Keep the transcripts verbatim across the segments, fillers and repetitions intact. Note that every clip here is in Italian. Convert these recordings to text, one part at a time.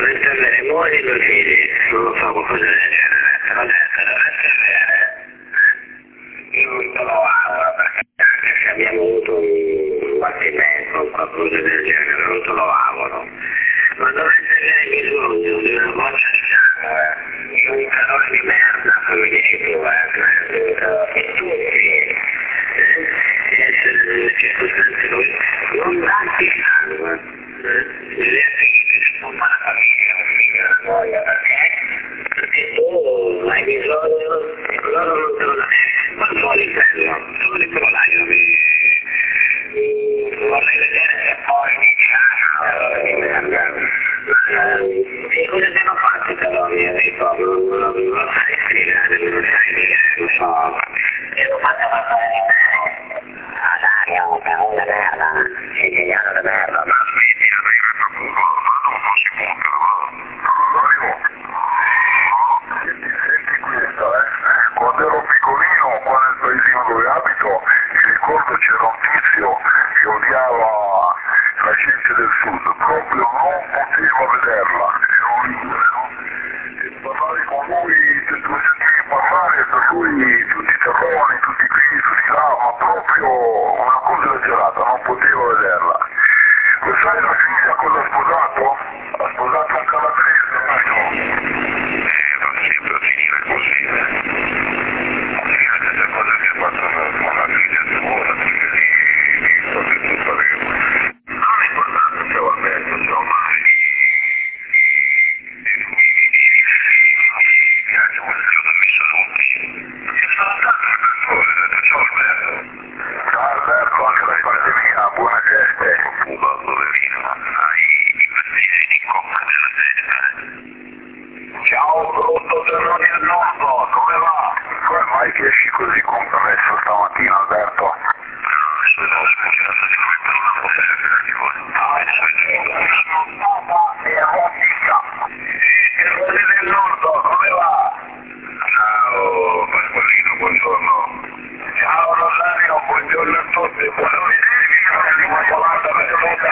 per intendere moglie e due figli, non lo so, qualcosa del genere, però adesso dovrebbe avere. Io non te lo auguro perché anche se abbiamo avuto un battimento o qualcosa del genere, non te lo auguro. Ma dovreste avere bisogno di una boccia di sangue, di un calore di merda, come dici tu, eh, e tutti, eh, essere nelle circostanze così, non tanti sangue, deve essere una famiglia, un figlio, una moglie, perché? Perché tu hai bisogno, loro non te lo danno, quando vuoi quello, dove te lo dai, vorrei vedere se poi diciamo di merda. E cosa ti hanno fatto però mia dico, non lo sai spiegare, non lo sai dire, lo so. E hanno fatto qualcosa di bene. Ah dai, ho una merda, siciliano di merda, ma smetti, arriva a culo, ma non si può, non arrivo. Senti, senti questo, eh, quando ero piccolino, qua nel paesino dove abito, mi ricordo c'era un tizio che odiava la gente del sud, proprio non poteva vederla, era orribile, no? E parlavi con lui, se tu sentivi parlare, per lui tutti i terroni, tutti qui, tutti là, ma proprio una cosa esagerata, non poteva vederla. Lo sai la figlia cosa ha sposato? Ha sposato un calabrese, no? Eh, non sempre finire così, eh. Sì, questa cosa che ha fatto una figlia sua, perché lì, lì, sto che tu sapevo. Non è importante se ho detto, insomma, anche quello che ho messo tutti. E sono stato per persone, ciao Alberto. Ciao Alberto, anche da parte mia, buona feste. Cuba, poverino, hai i pezzi di cocca della testa. Ciao brutto terroni al nord, come va? Come mai che esci così compromesso stamattina Alberto? No, sono scusato di come per una cosa di voi. Ah, è erotica. Sì, terroni del nord, come va? Ciao Pasqualino, buongiorno. Ciao Rosario, buongiorno a tutti. Buona guarda per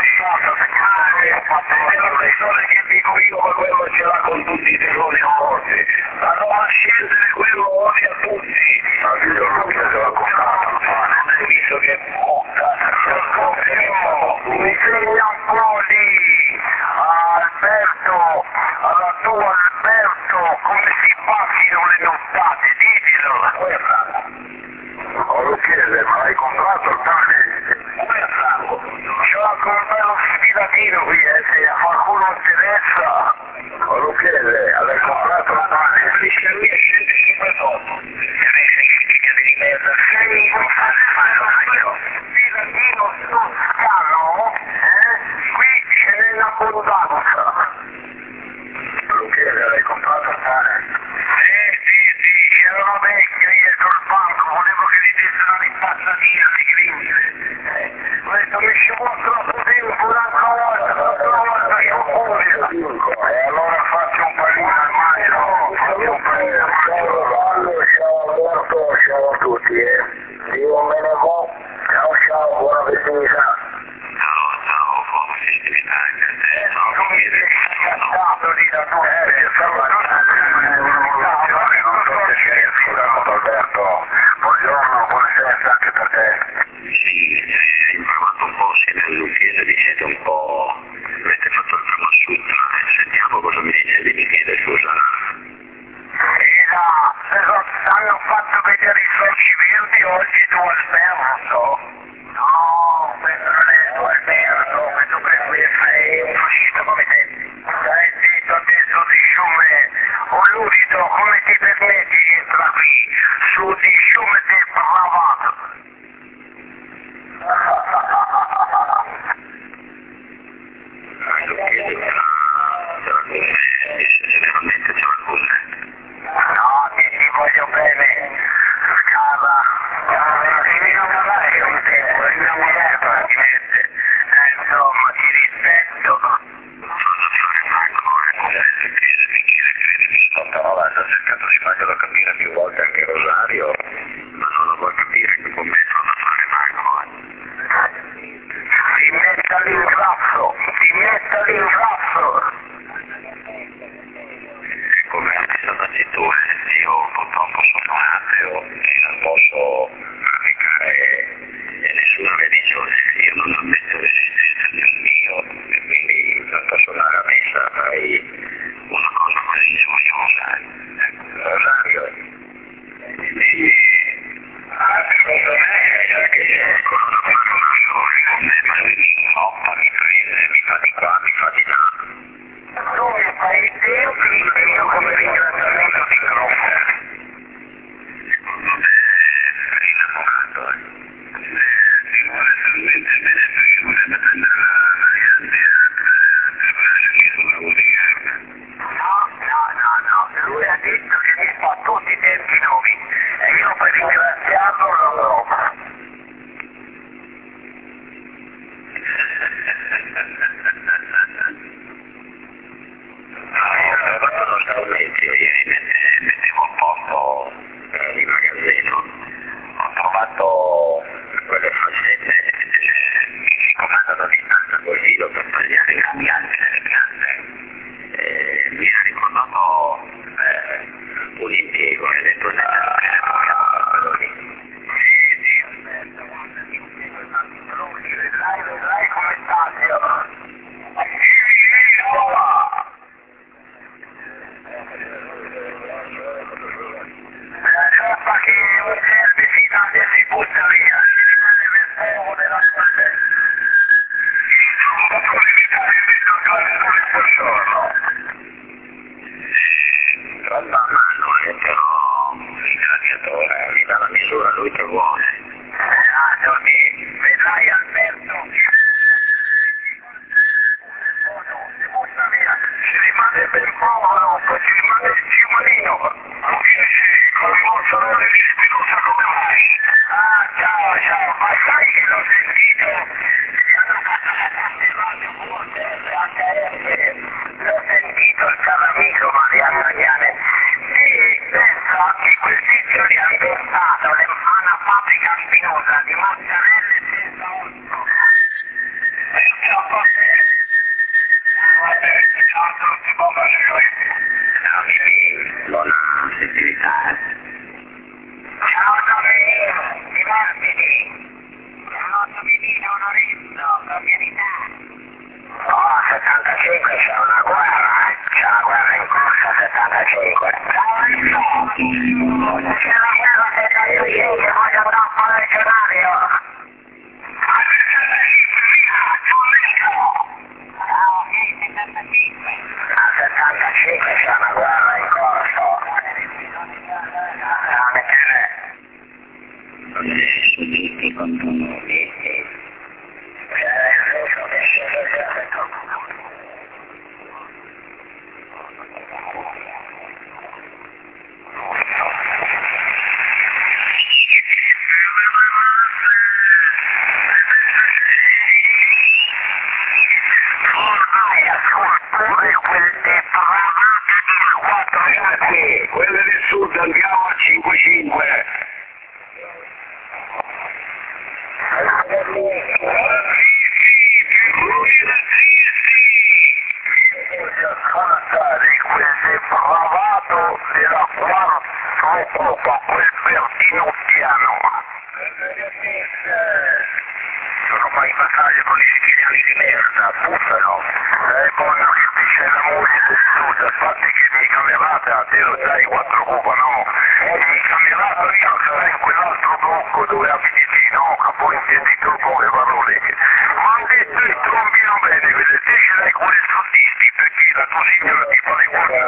la persona che dico io, ma quello ce l'ha con tutti i terroni morti. La nuova scienza di quello odia a tutti. Ma io non mi l'ho contato, hai visto che bocca? Mi segna un po' lì, Alberto, alla tua Alberto, come si passino le nottate, ditelo. Guarda. Oh, lo chiede, ma l'hai comprato il pane? Guarda, c'ho anche un bello sfidatino qui, eh, se a qualcuno interessa. Oh, lo chiede, l'hai comprato il pane? Dice lui è scende sempre sotto. Se ne sei figa di merda, sei un fanno sfidatino sul scalo, eh? Qui ce n'è l'abbondanza. Lo chiede, l'hai comprato il pane? Sì, sì, sì, c'era una vecchia dietro il banco, volevo che gli dessero una ripassatina di grinze. Ho detto mi ci vuole troppo tempo, un'altra volta, un'altra volta, io pure. E allora faccio un panino al maggio, faccio un panino al maggio. Ciao Alberto, ciao a tutti, eh. Io me ne vo. Ciao ciao, buona festività. Ciao, ciao, buona festività anche a te. Ciao, come sei scazzato lì da tu? Eh, non so se ci hai scusato Alberto. Buongiorno, buona festa anche per te. Sì, hai informato un po', siete all'ufficio, dicete un po', avete fatto il primo assunto, sentiamo cosa mi dice, mi chiede scusa. Era, hanno fatto vedere i soci verdi oggi tu Alberto? No, questo non è tu Alberto, questo per questo è un fascista come te. Dai zitto adesso di sciume, o Lurido, come ti permetti di entrare qui? Su di sciume del parlavato. Generalmente c'è qualcosa. No, ti, ti voglio bene, Scala. Devi lavorare un tempo, devi lavorare praticamente. Eh, insomma, ti rispetto. Sto cercando di farglielo capire più volte anche Rosario, ma non lo vuoi capire che con me non da fare Marco. Ti metta l'ingrasso, ti metta l'ingrasso. poi una cosa così ne voglio usare. L'orario. Sì. Ah, secondo me, che con una persona mi fa mi prende, mi fa di qua, mi fa di là. Tu mi fai i tempi e io come ringraziamento ti crocco. Secondo me sei innamorato, eh. Si vuole talmente bene perché volete prendere la variante per lasciarmi sul lavoro di gamma. No, no, no, no, lui ha detto che mi fa tutti i tempi nuovi e io per ringraziarlo lo trovo. Naturalmente ieri mettevo a posto eh, di magazzino, ho trovato quelle faccette eh, che si comandano a distanza col filo per tagliare le piante delle piante. Eh, mi ha ricordato eh, un impiego e dentro il necessario che quello lì. Sì, sì, aspetta, guarda, ti impiego i pantaloni, vedrai, vedrai come taglio. La gioppa che un serve fino a che si butta via, si rimane nel fuoco della sua testa. Non posso limitare il mio giorno sul giorno. Trova a mano e però il gladiatore mi dà la misura lui che vuole. Ah, Giorgi, vedrai Alberto. Si rimane ben povero, poi si rimane il ciumanino. Sì, sì, con il mozzarella di Spinoza come mai? Ah, ciao, ciao, ma sai che l'ho sentito? Mi hanno fatto la tante radio forte, H F, l'ho sentito il caro amico Mariano Agnane. Sì, pensa che quel tizio gli ha inventato le, una fabbrica Spinoza di mozzarelle senza olio. E troppo bene. Vabbè, tanto non si può fare questo. No, Mimì, buona sensibilità. Ciao Domenico, ti martedì. Ciao Domenico, Lorenzo, convienità. Oh, settantacinque c'è una guerra, eh? C'è una guerra in corso a settantacinque. Ciao Lorenzo, c'è la guerra a settantacinque, che voglio andare a fare il scenario. A settantacinque, via, ciao Lorenzo. Ah, ok, settantacinque. A settantacinque c'è una guerra in corso. Ah, mettete. Sì, contro noi. C'è il russo che scende via per troppo. Quelle del sud andiamo a cinque cinque. Ascoltare quel bravato della quarta Coppa, quel Bertino Piano. Sono qua in battaglia con i siciliani di merda, buffalo. E poi non capisce la moglie del sud, a parte che mi camerate a te lo sai quattro Coppa, no? Mi camerate io sarei in quell'altro blocco dove abiti te, no? Che poi intendi tu poche parole. Ma han detto il trombino bene, vedete, te ce l'hai con i suddisti, perché la tua signora ti fa le guarda.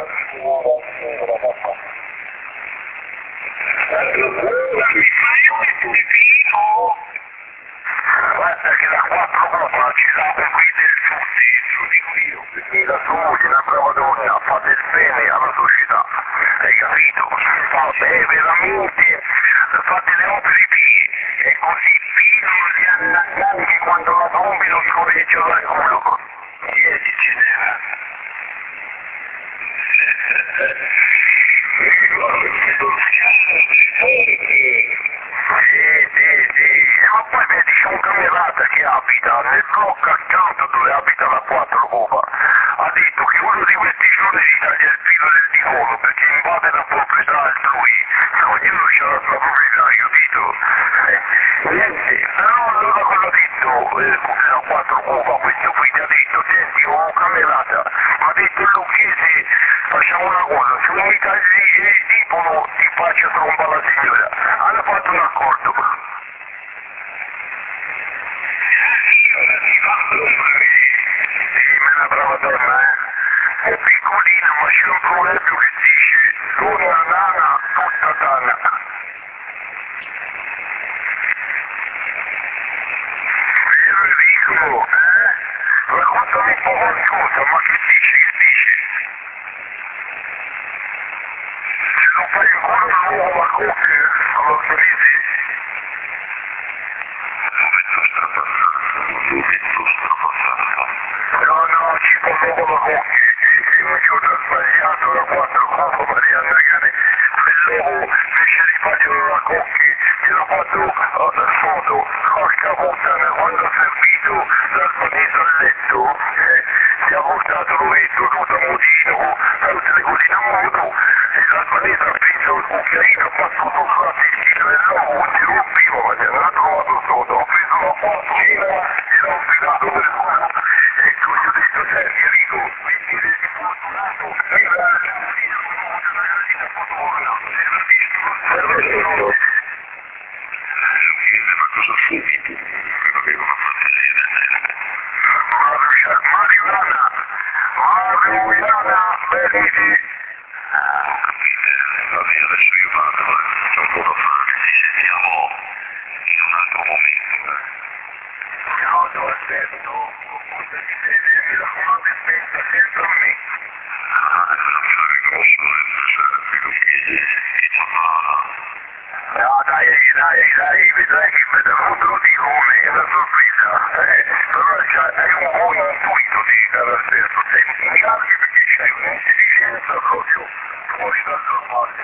Mi fai un pulpino? Guarda che la quattro Coppa ci dà qui del sud, lo dico io, perché la sua moglie è una brava donna, fa del bene alla società, hai capito? Fa bene veramente, fa delle opere pie, e così fino agli anni che quando la tombi lo scorreggio dal culo. Chi è di Ginevra? Sì, sì, sì, ma poi vedi c'è un camerata che abita nel blocco accanto dove abita la quattro Coppa. Ha detto che uno di questi giorni si taglia il filo del dicolo perché invade la proprietà altrui. Ognuno c'ha la sua proprietà, capito? Eh, niente, però allora quello detto, eh, la quattro Coppa, questo qui ti ha detto, senti, ho un camerata, mi ha detto detto il lucchese, facciamo una cosa, se non mi tagli il titolo ti faccio trombare la signora. Hanno fatto un accordo. Sì, ma è una brava donna, eh. È piccolina, ma c'è un proverbio che dice, donna nana, tutta dana. Io le dico, eh? Raccontami un po' qualcosa, ma che dice, che dice? Se non fai ancora l'uovo a coppia, allora sorrisi? Momento sta passando, momento sta passando. No, no, ci fa l'uovo alla coppia, e un giorno ho sbagliato da quattro quattro Marianna Gane, quell'uovo invece di farglielo alla coppia, glielo fatto da foto, porca puttana, quando ho servito dal panetto al letto, eh, si è portato l'ovetto tutto a modino, tutte le cose a modo, e dal panetto ha preso il cucchiaino, ha battuto quasi il chilo dell'uovo, si rompiva, ma se l'ha trovato sotto, ho preso la porcina, gliel'ho infilato nel culo, ecco, io ho detto, senti Enrico, mi chiede di fortunato, era la fine una gallina fotogra, era visto, ma cosa fumi tu? Credo che una fantasia del genere. Mariana, Mariana, Beniti. Ah, capite, vabbè, adesso io vado, eh. C'ho un po' da fare, ci sentiamo in un altro momento, eh. Ciao, ti aspetto, molto di bene, mi raccomando, pensa sempre a me. Ah, non fare grosso, eh, credo che no, dai, dai, dai, vedrai che me lo lo dico come è una sorpresa, eh, però già hai un buon intuito di carattere, sei incarichi perché c'hai un'intelligenza proprio fuori dal normale.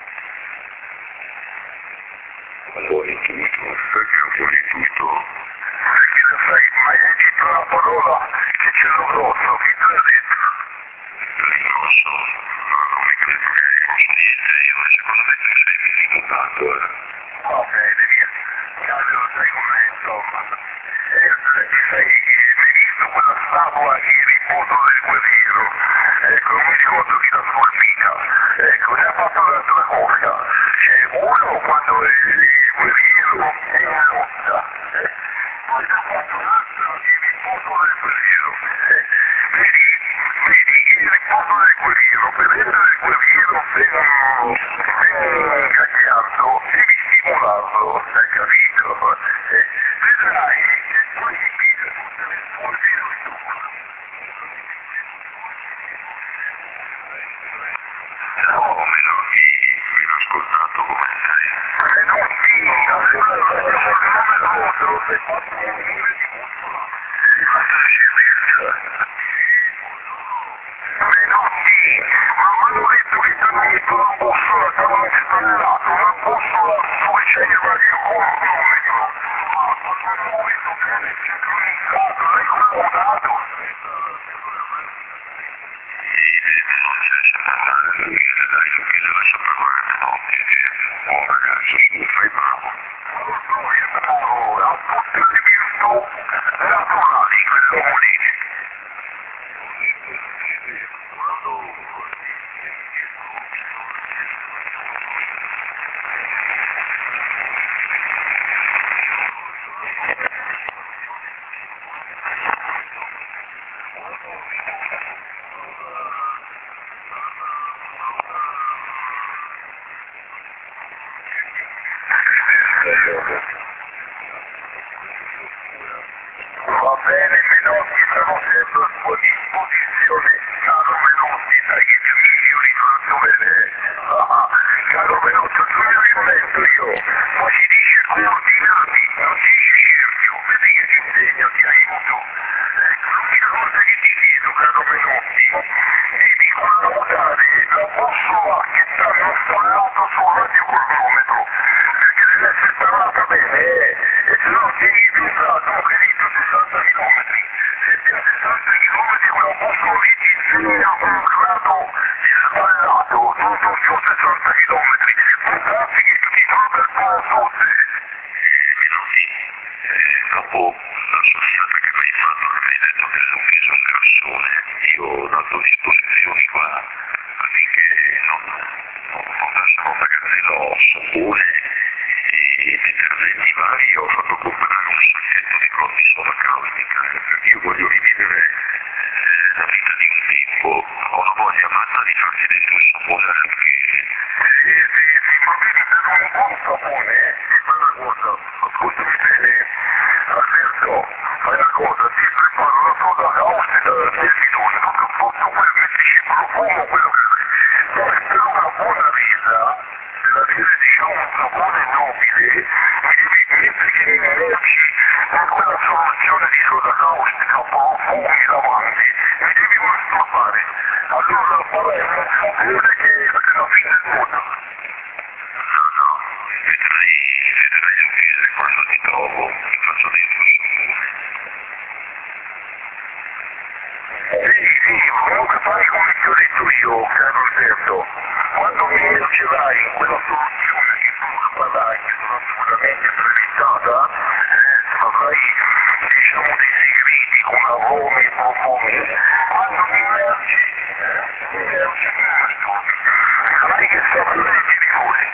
Un buon intuito, perché un buon intuito? Perché lo sai, ma hai detto la parola che ce l'ho grosso, chi te l'ha detto? Sei grosso? No, non mi credo che hai grosso niente, io secondo me tu sei finito tanto, eh. Va bene, via. Chiaro, lo sai com'è, insomma. Eh, sai che mi hai visto quella statua che riposo del guerriero. Ecco, non mi ricordo chi l'ha scolpita. Ecco, ne ha fatto un'altra cosa. C'è uno quando è il guerriero è in lotta. Eh? Poi ne ha fatto un'altra che è il riposo del guerriero. Eh? Vedi, vedi, il riposo del guerriero, per rendere il guerriero ben, ben cacchiato, devi stimolarlo, hai capito? Eh, vedrai che poi invita tutte le sue virtù. No, Menotti, mi ho ascoltato come sei. Menotti, come l'altro, sei fatto un muro di muscolo. Si fa cerveza. Menotti, ma mi hanno detto che ti hanno detto una bussola, ti hanno installato una bussola dove c'è il radiocronometro. Ma quando hanno detto bene, è sincronizzato, l'hai comodato. Sì, non c'è segnalare, dai, che le lascio parlare, no? Buon ragazzo, fai bravo. Non so che bravo, ha tutte le virtù naturali, quell'uomo lì. Va bene, Menotti, sono sempre a sua disposizione. Caro Menotti, sai che ti io ringrazio bene. Ah, caro Menotti, tu mi ho invento io. Ma si dice coordinati, non si dice cerchio. Vedi che ti insegno, ti aiuto. Ecco, l'unica cosa che ti chiedo, caro Menotti, è di collaudare la bussola che ti hanno installato sul radiocronometro. Perché deve essere installata bene, eh? E se no ti hai pensato che hai detto sessanta chilometri. Se ti ha sessanta chilometri quella bussola lì ti insegna un grado di sbagliato, tutto su sessanta chilometri. Guardate che ti trova il po' sotto. Menotti, dopo la soffiata che mi hai fatto, mi hai detto che ero un peso un grassone, io ho dato disposizione situazioni qua, affinché non, non possano pagare l'osso, oppure e mettere vari o sotto comprare un insetto di fronte sulla caustica, perché io voglio rivivere eh, la vita di un tipo, ho una voglia matta di farsi dentro il sapone anche. Sì, sì, sì, ma vedi, per un buon sapone, ti fai una cosa, ascoltami bene, Alberto, fai una cosa, ti preparo la soda caustica del bidone, tutto, tutto quel che ti ci profumo, quello che poi per una buona vita, per avere diciamo un sapone nobile, mi devi mettere che mi immergi in quella soluzione di soda caustica, profumi, lavandi, mi devi masturbare, allora farai un sapone che è la fine del mondo. No, no, vedrai, vedrai anche quando ti trovo, ti faccio dentro il sapone. Sì, sì, comunque fai come ti ho detto io, caro Alberto, quando mi immergerai in quella soluzione che tu farai, che sono assolutamente brevettata, eh, farai diciamo dei segreti con aromi e profumi, quando mi immergi, eh, mi immergi in questo, vedrai che saprai di fuori.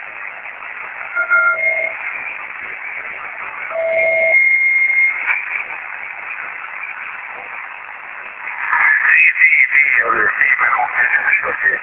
Sì, sì, sì, allora, sì, però perché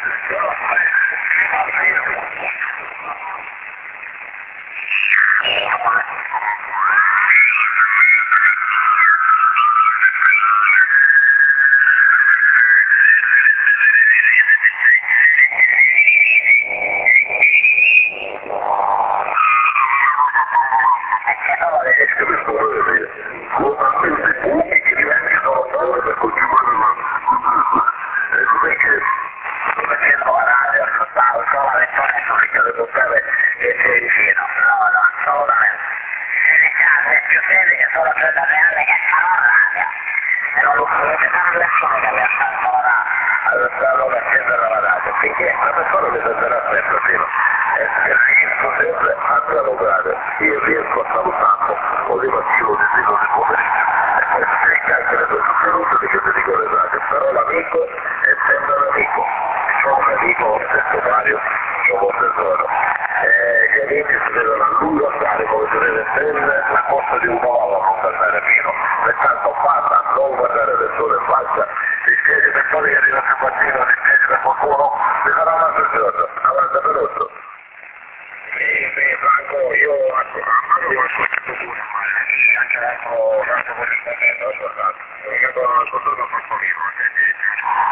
finché la persona deve stare sempre fino e riesco sempre a dialogare e riesco a salutarlo motivativo di sino di pomeriggio e questo è anche le persone salute che ti dico le esate, però l'amico è sempre l'amico, c'ho un amico, ho stesso Mario, c'ho un tesoro eh, gli amici si devono a lungo andare come si deve sempre la costa di un uomo non guardare fino, pertanto fatta non guardare le sole in faccia ti spieghi per quelli che arriva più mattino, ti spieghi per qualcuno, mi sarà un altro giorno, avanti veloce. Sì, sì, Franco, io a Mario l'ho ascoltato pure, ma anche l'altro, l'altro corrispondente l'ho ascoltato, perché l'ho ascoltato per pochino, anche di più.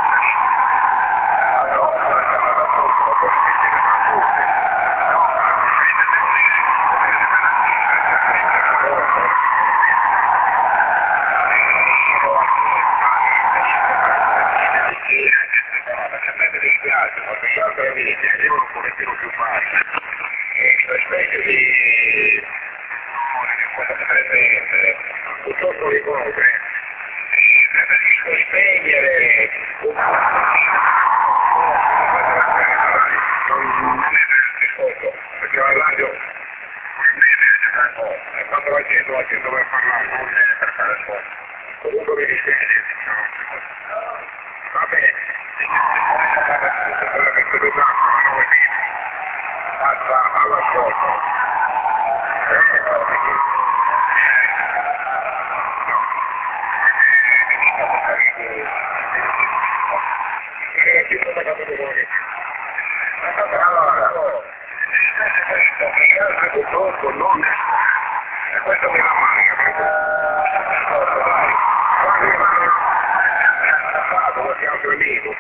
No, non è stato ascoltato, lo puoi sentire da tutti. No, perché a me mi dispiace, perché gli altri mi dispiacevano un pochettino più facile. E questa specie di rumore che può essere presente, purtroppo ricopre, preferisco spegnere un non è del discorso, perché la radio e quando la accendo, accendo per parlare, non viene per fare sport. Comunque mi dispiace, diciamo. Va bene, quella che si vedrà a nove mesi, passa all'ascolto. Eh, no, perché... E chi sono capito fuori? Allora, questo, che altro purtroppo non ne so. E questo mi la manica, perché... Vai, quando mi vanno... Qualche altro amico,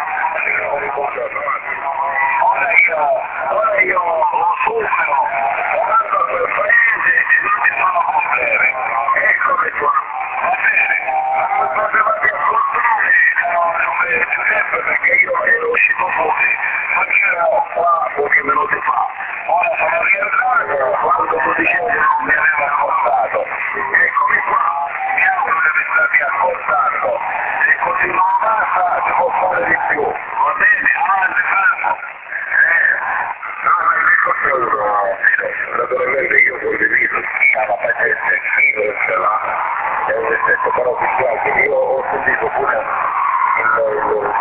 ora io, ora io lo supero, vado a quel paese e non mi sono compiere, eccomi qua, va bene, non potevate ascoltare, Giuseppe perché io ero uscito fuori, ma c'ero qua pochi minuti fa, ora sono rientrato quando tu dicevi non mi aveva ascoltato, eccomi qua, mi auguro che mi state ascoltando. E così non basta, si può fare di più, va bene, avanti Franco. Eh, no, ma il discorso è uno, naturalmente io condivido sia la pazienza il filo ce l'ha, è un effetto però visuale, io ho sentito pure il, il,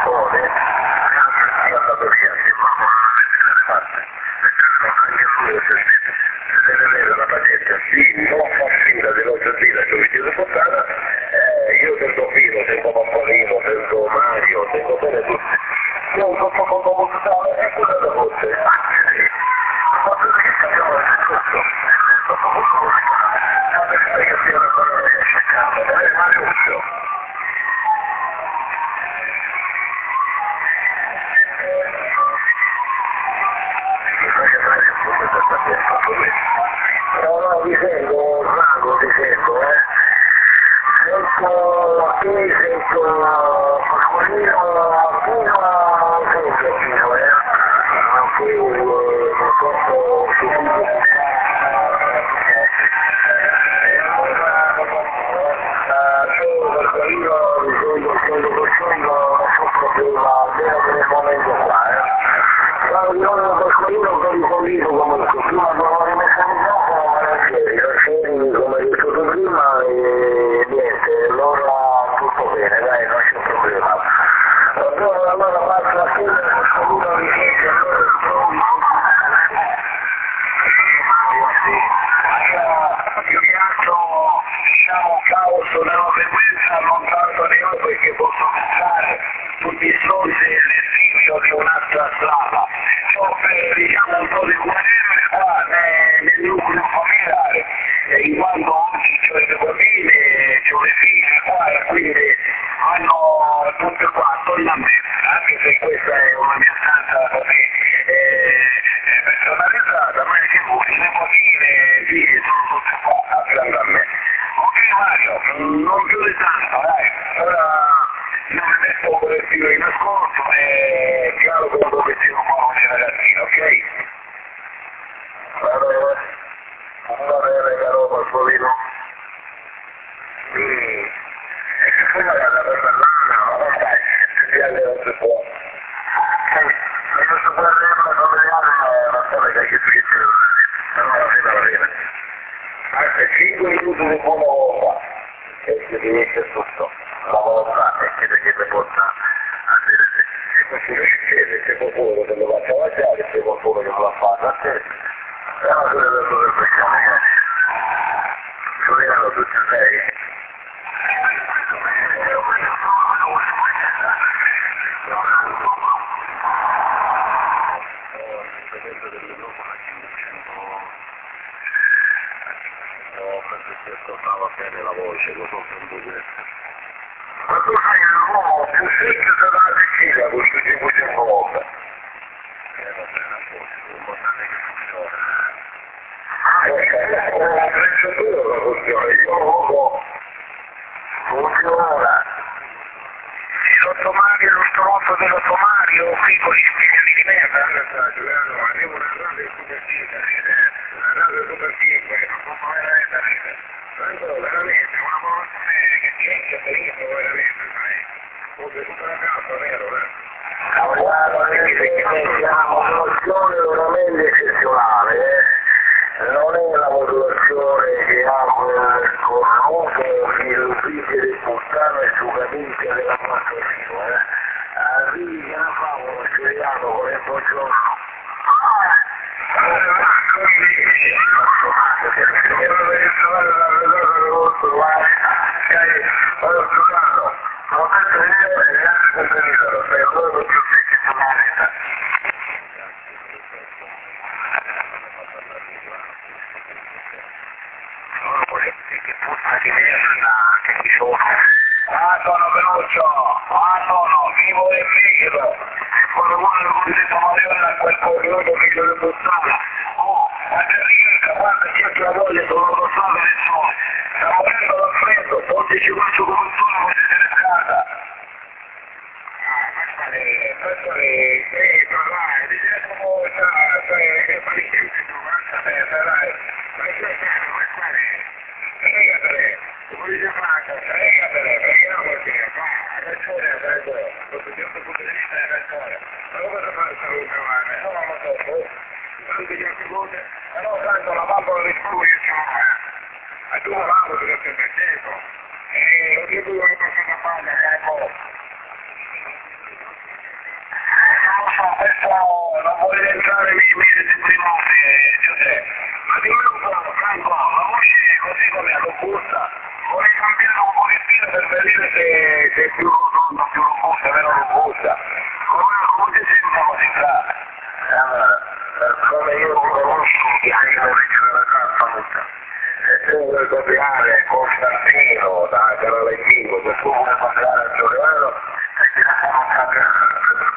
adesso non voglio entrare nei miei testimoni, Giuseppe, ma dimmi un po', Franco, la voce così come è robusta, vorrei cambiare un pochettino per vedere se, se è più rotonda, più robusta, meno robusta. Come, come ti senti così fra? Allora, come io conosco che hai l'origine della casa, se tu vuoi copiare Costantino da Canale cinque, se tu vuoi copiare Giuliano, e ti lasciamo un cambiare.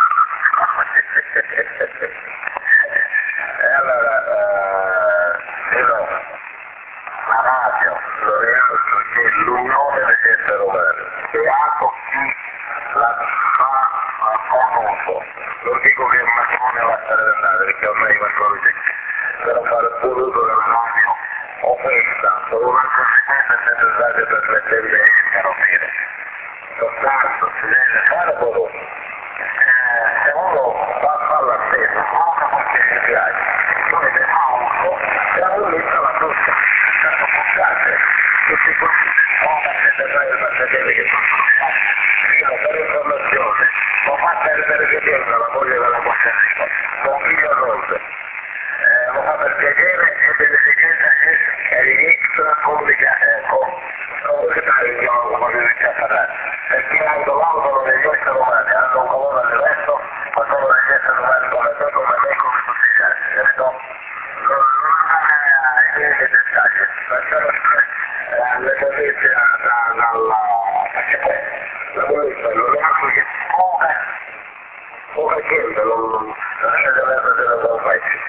E allora, eh, però, la radio non è altro che l'unione degli esseri umani, beato chi la fa conosco. Non dico che il matrimonio va a stare andare, perché ormai i matrimoni però fare buon uso della radio o questa, con una conseguenza necessaria per mettere in carotene. Soltanto si deve fare buon eh, se uno va a fare la stessa, cosa perché mi piace, noi ne fa uso e la voletta la cosa, certo portate, tutti questi cosa che vedrai il passaggero che possono fare, io per informazione, ho fatto vedere che dentro la moglie della Costa Rica, con figlio Rose. Eh, lo fa per piacere e per l'esigenza che l'inizio pubblica con comunitari di ogni comunità sarà, perché hanno l'auto degli esseri umani, hanno un comune all'eletto, ma sono degli esseri umani come te, come me, come tutti gli altri, capito? Non andare ai miei dettagli, lasciare le notizie dalla... perché poi la politica non è altro che poca, poca gente, non è che deve essere un buon paese.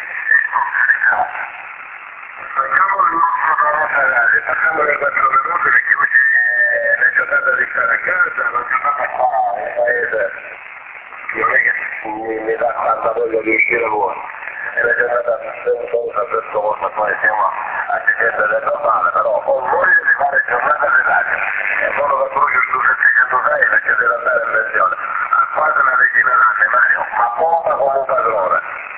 Facciamo il nostro programma, facciamo le quattro minuti perché oggi è la giornata di stare a casa, la giornata qua in paese non è che mi, mi dà tanta voglia di uscire fuori, è la giornata sentosa, questo cosa poi siamo a dicembre del Natale, però ho voglia di fare giornata di radio, e modo da Brucio il duemilaseicentosei perché deve andare in pensione, a quasi una decina d'anni Mario, ma pompa come un padrone.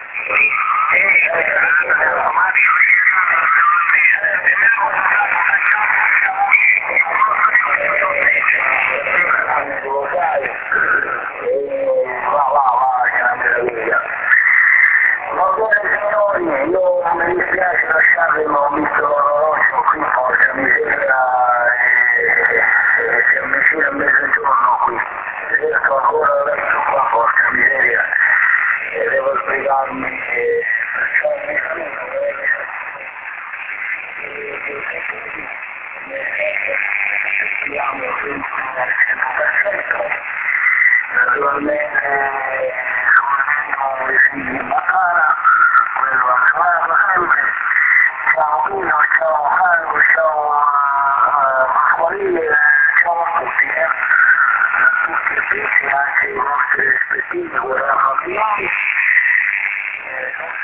Mi dispiace lasciarvi, ma ho visto l'orologio qui, porca miseria, e si avvicina a mezzogiorno qui, riesco ancora adesso qua, porca miseria, e devo spiegarmi che perciò nessuno stiamo sempre al cento per cento, naturalmente come i figli in Baccara, quello a guarda sempre, ciao Pino, ciao Franco, ciao Pasqualile, ciao a tutti, eh? A tutti e tutti, anche i nostri rispettivi, guerra familiari, e non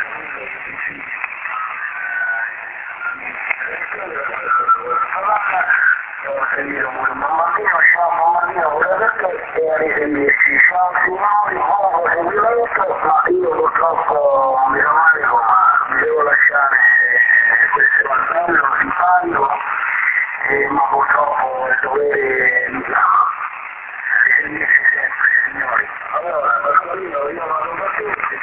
devo sentire pure mamma mia, ciao mamma mia, volete e a risentirci, ciao signori, buon proseguimento, ma io purtroppo mi rammarico, ma mi devo lasciare questo mantello simpatico, eh, ma purtroppo il dovere mi chiama. Risentirci sempre, signori. Allora, Pasqualino, io vado da tutti,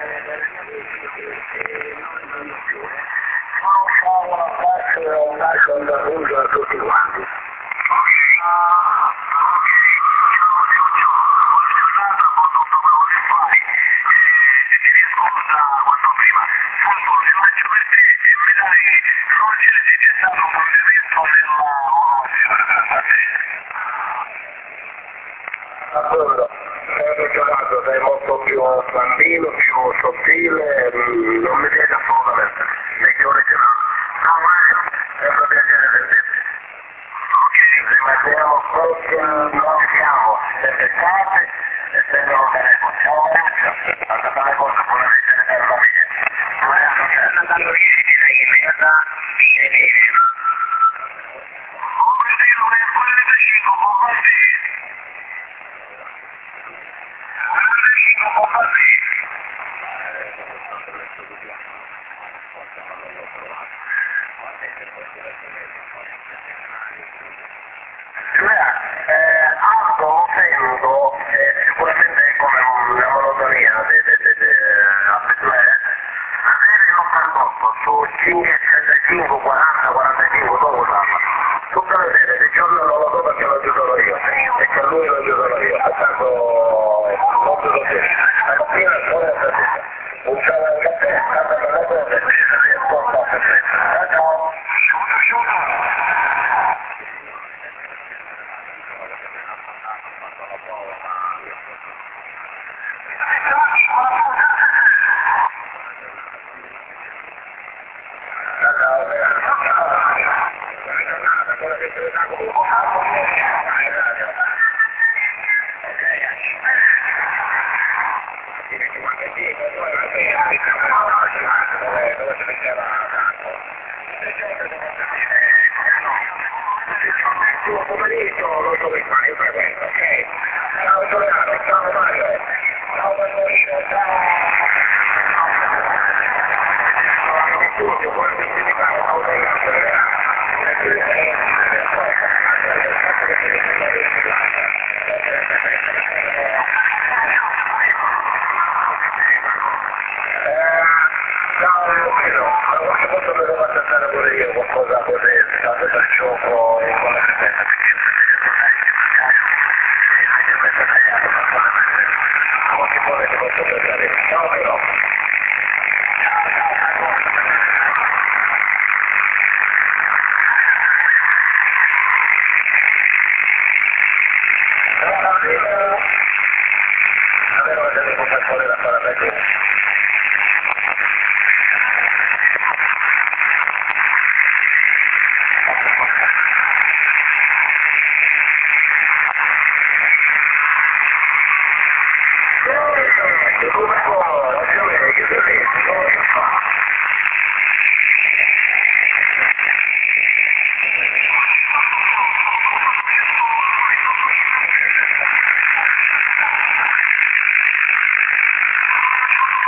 ciao ciao, un abbraccio e un bacio andaluso a tutti quanti. D'accordo, sei giocato, sei molto più bambino, più sottile, non mi piace assolutamente, meglio originale. No Mario, è un piacere per te. Ok, rimaniamo tutti, non siamo, siete state e tengono bene con ciao Mario, andate alle cose, buona vita della famiglia. Mario, non c'è andando via, ti dai in mezza, e vieni. Come stai, non è quello di cinque, come stai? Eh, Aldo lo sento, eh, sicuramente è come una monotonia, de, de, de, de, purtroppo, su cinque sessantacinque quaranta quarantacinque dopo sanno. Tutte le sere, se c'è uno non lo so perché lo aiuterò io, e che lui lo aiuterò io, tanto molto così. Alla fine poi è così. Un ciao al caffè, tanto per le cose, e poi sto perfetto. Ciao. Buon pomeriggio, lo so che fai, frequento, ok? Ciao Giuliano, ciao Mario, ciao Marino, ciao. Sono tutti, buon festività, ciao Ciao Luciano, a qualche punto mi devo attendere pure io qualcosa a poter, tanto per gioco e con la presenza, perché a qualche punto ti posso prendere. Ciao però. Ciao Marino. Avevo delle compagnie da fare a me.